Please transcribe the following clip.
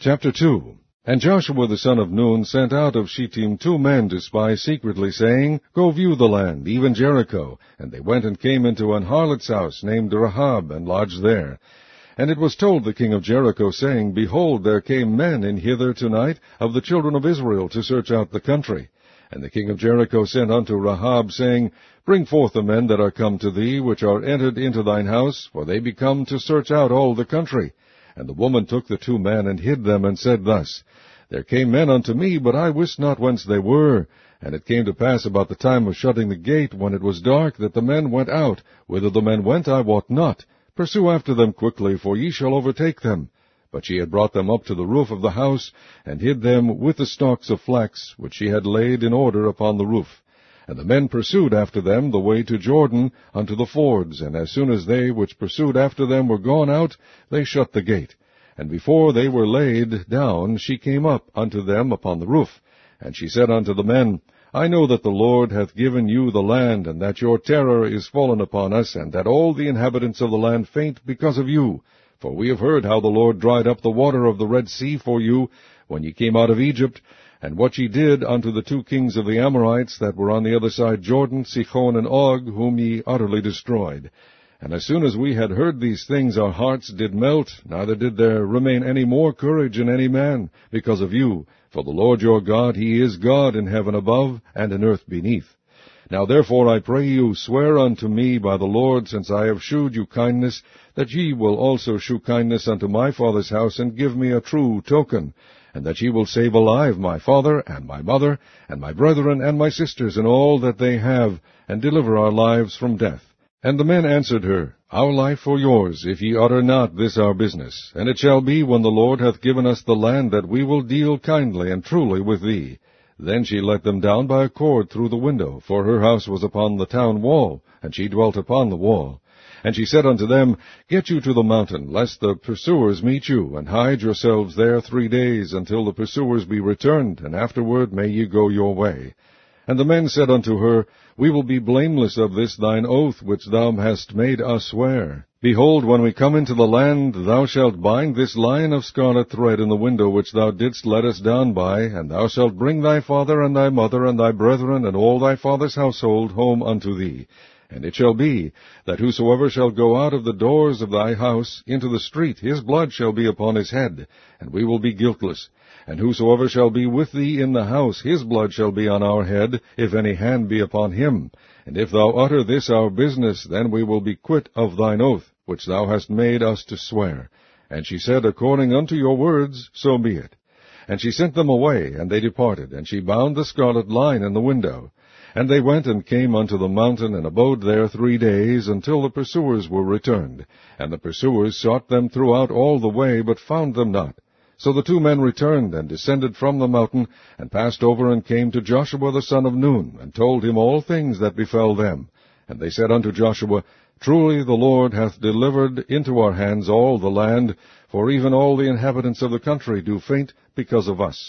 Chapter 2. And Joshua the son of Nun sent out of Shittim 2 men to spy secretly, saying, Go view the land, even Jericho. And they went and came into an harlot's house named Rahab, and lodged there. And it was told the king of Jericho, saying, Behold, there came men in hither tonight of the children of Israel to search out the country. And the king of Jericho sent unto Rahab, saying, Bring forth the men that are come to thee, which are entered into thine house, for they be come to search out all the country. And the woman took the 2 men, and hid them, and said thus, There came men unto me, but I wist not whence they were. And it came to pass about the time of shutting the gate, when it was dark, that the men went out. Whither the men went I wot not. Pursue after them quickly, for ye shall overtake them. But she had brought them up to the roof of the house, and hid them with the stalks of flax, which she had laid in order upon the roof. And the men pursued after them the way to Jordan, unto the fords, and as soon as they which pursued after them were gone out, they shut the gate. And before they were laid down, she came up unto them upon the roof. And she said unto the men, I know that the Lord hath given you the land, and that your terror is fallen upon us, and that all the inhabitants of the land faint because of you. For we have heard how the Lord dried up the water of the Red Sea for you, when ye came out of Egypt, and what ye did unto the 2 kings of the Amorites that were on the other side Jordan, Sihon and Og, whom ye utterly destroyed. And as soon as we had heard these things, our hearts did melt, neither did there remain any more courage in any man, because of you. For the Lord your God, he is God in heaven above, and in earth beneath. Now therefore I pray you, swear unto me by the Lord, since I have shewed you kindness, that ye will also shew kindness unto my father's house, and give me a true token, and that ye will save alive my father, and my mother, and my brethren, and my sisters, and all that they have, and deliver our lives from death. And the men answered her, Our life or yours, if ye utter not this our business. And it shall be, when the Lord hath given us the land, that we will deal kindly and truly with thee. Then she let them down by a cord through the window, for her house was upon the town wall, and she dwelt upon the wall. And she said unto them, Get you to the mountain, lest the pursuers meet you, and hide yourselves there 3 days, until the pursuers be returned, and afterward may ye go your way. And the men said unto her, We will be blameless of this thine oath, which thou hast made us swear. Behold, when we come into the land, thou shalt bind this line of scarlet thread in the window which thou didst let us down by, and thou shalt bring thy father and thy mother and thy brethren and all thy father's household home unto thee. And it shall be, that whosoever shall go out of the doors of thy house into the street, his blood shall be upon his head, and we will be guiltless. And whosoever shall be with thee in the house, his blood shall be on our head, if any hand be upon him. And if thou utter this our business, then we will be quit of thine oath, which thou hast made us to swear. And she said, According unto your words, so be it. And she sent them away, and they departed, and she bound the scarlet line in the window. And they went and came unto the mountain, and abode there 3 days, until the pursuers were returned. And the pursuers sought them throughout all the way, but found them not. So the 2 men returned, and descended from the mountain, and passed over, and came to Joshua the son of Nun, and told him all things that befell them. And they said unto Joshua, Truly the Lord hath delivered into our hands all the land, for even all the inhabitants of the country do faint because of us.